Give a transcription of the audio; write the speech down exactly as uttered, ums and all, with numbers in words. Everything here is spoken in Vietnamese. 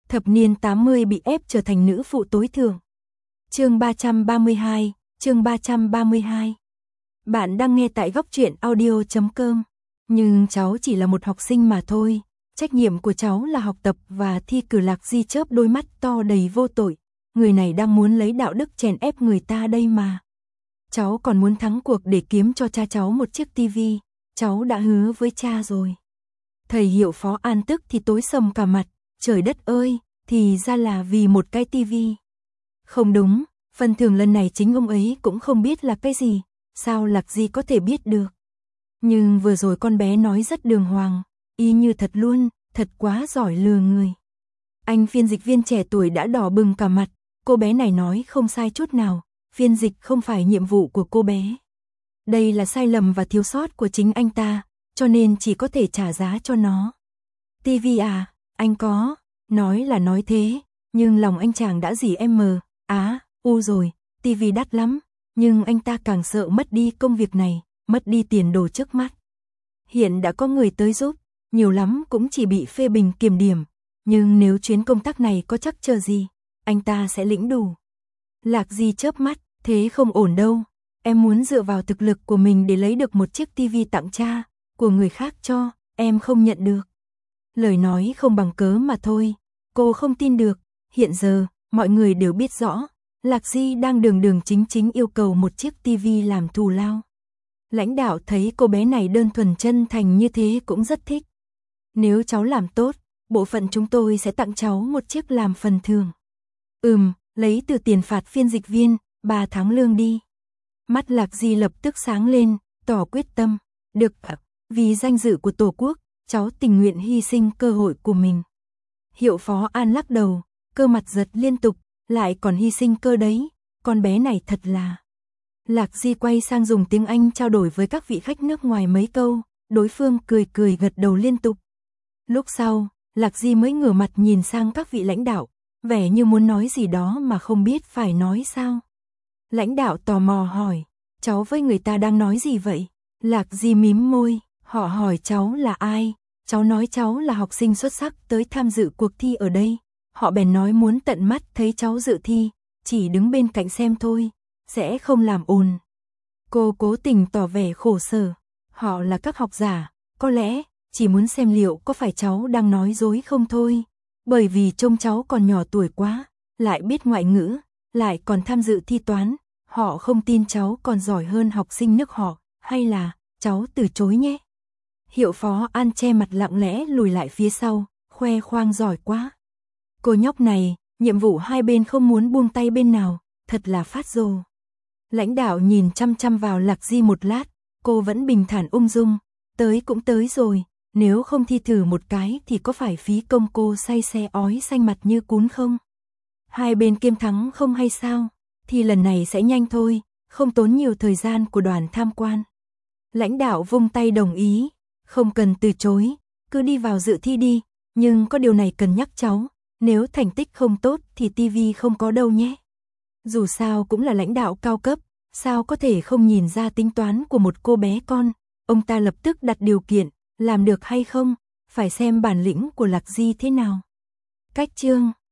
thập niên tám mươi bị ép trở thành nữ phụ tối thượng. Chương ba trăm ba mươi hai, chương ba trăm ba mươi hai. Bạn đang nghe tại góc truyện audio chấm com. Nhưng cháu chỉ là một học sinh mà thôi, trách nhiệm của cháu là học tập và thi cử. Lạc Di chớp đôi mắt to đầy vô tội, người này đang muốn lấy đạo đức chèn ép người ta đây mà. Cháu còn muốn thắng cuộc để kiếm cho cha cháu một chiếc tivi, cháu đã hứa với cha rồi. Thầy Hiệu Phó An tức thì tối sầm cả mặt, trời đất ơi, thì ra là vì một cái tivi. Không đúng, phần thưởng lần này chính ông ấy cũng không biết là cái gì, sao Lạc Di có thể biết được. Nhưng vừa rồi con bé nói rất đường hoàng, y như thật luôn, thật quá giỏi lừa người. Anh phiên dịch viên trẻ tuổi đã đỏ bừng cả mặt, cô bé này nói không sai chút nào, phiên dịch không phải nhiệm vụ của cô bé. Đây là sai lầm và thiếu sót của chính anh ta, cho nên chỉ có thể trả giá cho nó. Tivi à, anh có, nói là nói thế, nhưng lòng anh chàng đã dỉ em mờ, á, u rồi, tivi đắt lắm, nhưng anh ta càng sợ mất đi công việc này, mất đi tiền đồ trước mắt. Hiện đã có người tới giúp, nhiều lắm cũng chỉ bị phê bình kiểm điểm, nhưng nếu chuyến công tác này có chắc chờ gì, anh ta sẽ lĩnh đủ. Lạc Di chớp mắt, thế không ổn đâu, em muốn dựa vào thực lực của mình để lấy được một chiếc tivi tặng cha, của người khác cho, em không nhận được. Lời nói không bằng cớ mà thôi, cô không tin được, hiện giờ, mọi người đều biết rõ, Lạc Di đang đường đường chính chính yêu cầu một chiếc tivi làm thù lao. Lãnh đạo thấy cô bé này đơn thuần chân thành như thế cũng rất thích. Nếu cháu làm tốt, bộ phận chúng tôi sẽ tặng cháu một chiếc làm phần thưởng. Ừm, lấy từ tiền phạt phiên dịch viên, ba tháng lương đi. Mắt Lạc Di lập tức sáng lên, tỏ quyết tâm. Được, vì danh dự của Tổ quốc, cháu tình nguyện hy sinh cơ hội của mình. Hiệu Phó An lắc đầu, cơ mặt giật liên tục, lại còn hy sinh cơ đấy, con bé này thật là... Lạc Di quay sang dùng tiếng Anh trao đổi với các vị khách nước ngoài mấy câu, đối phương cười cười gật đầu liên tục. Lúc sau, Lạc Di mới ngửa mặt nhìn sang các vị lãnh đạo, vẻ như muốn nói gì đó mà không biết phải nói sao. Lãnh đạo tò mò hỏi, cháu với người ta đang nói gì vậy? Lạc Di mím môi, họ hỏi cháu là ai? Cháu nói cháu là học sinh xuất sắc tới tham dự cuộc thi ở đây. Họ bèn nói muốn tận mắt thấy cháu dự thi, chỉ đứng bên cạnh xem thôi, sẽ không làm ồn. Cô cố tình tỏ vẻ khổ sở, họ là các học giả, có lẽ chỉ muốn xem liệu có phải cháu đang nói dối không thôi, bởi vì trông cháu còn nhỏ tuổi quá, lại biết ngoại ngữ, lại còn tham dự thi toán, họ không tin cháu còn giỏi hơn học sinh nước họ, hay là cháu từ chối nhé. Hiệu Phó An che mặt lặng lẽ lùi lại phía sau, khoe khoang giỏi quá. Cô nhóc này, nhiệm vụ hai bên không muốn buông tay bên nào, thật là phát rồ. Lãnh đạo nhìn chăm chăm vào Lạc Di một lát, cô vẫn bình thản ung dung, tới cũng tới rồi, nếu không thi thử một cái thì có phải phí công cô say xe ói xanh mặt như cún không? Hai bên kiêm thắng không hay sao? Thì lần này sẽ nhanh thôi, không tốn nhiều thời gian của đoàn tham quan. Lãnh đạo vung tay đồng ý, không cần từ chối, cứ đi vào dự thi đi, nhưng có điều này cần nhắc cháu, nếu thành tích không tốt thì tivi không có đâu nhé. Dù sao cũng là lãnh đạo cao cấp, sao có thể không nhìn ra tính toán của một cô bé con, ông ta lập tức đặt điều kiện, làm được hay không, phải xem bản lĩnh của Lạc Di thế nào. Cách chương